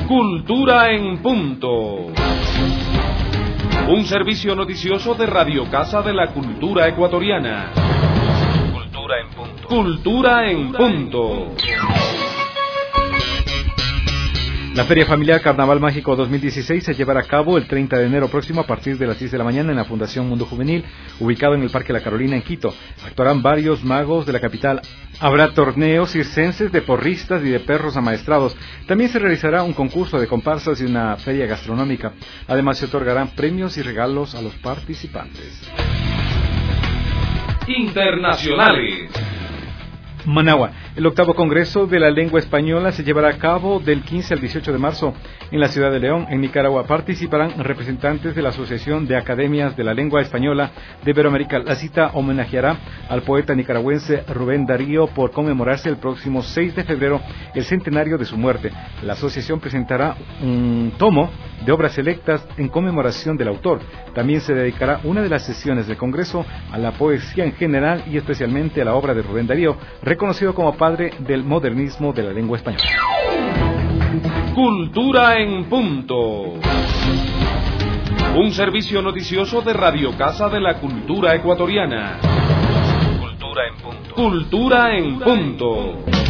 Cultura en punto. Un servicio noticioso de Radio Casa de la Cultura Ecuatoriana. Cultura en punto. Cultura en punto. La Feria Familiar Carnaval Mágico 2016 se llevará a cabo el 30 de enero próximo a partir de las 10 de la mañana en la Fundación Mundo Juvenil, ubicado en el Parque La Carolina en Quito. Actuarán varios magos de la capital. Habrá torneos circenses de porristas y de perros amaestrados. También se realizará un concurso de comparsas y una feria gastronómica. Además se otorgarán premios y regalos a los participantes. Internacionales. Managua. El 8º Congreso de la Lengua Española se llevará a cabo del 15 al 18 de marzo en la ciudad de León, en Nicaragua. Participarán representantes de la Asociación de Academias de la Lengua Española de Iberoamérica. La cita homenajeará al poeta nicaragüense Rubén Darío por conmemorarse el próximo 6 de febrero el centenario de su muerte. La asociación presentará un tomo de obras selectas en conmemoración del autor. También se dedicará una de las sesiones del Congreso a la poesía en general y especialmente a la obra de Rubén Darío, reconocido como padre del modernismo de la lengua española. Cultura en punto. Un servicio noticioso de Radio Casa de la Cultura Ecuatoriana. Cultura en punto. Cultura en punto.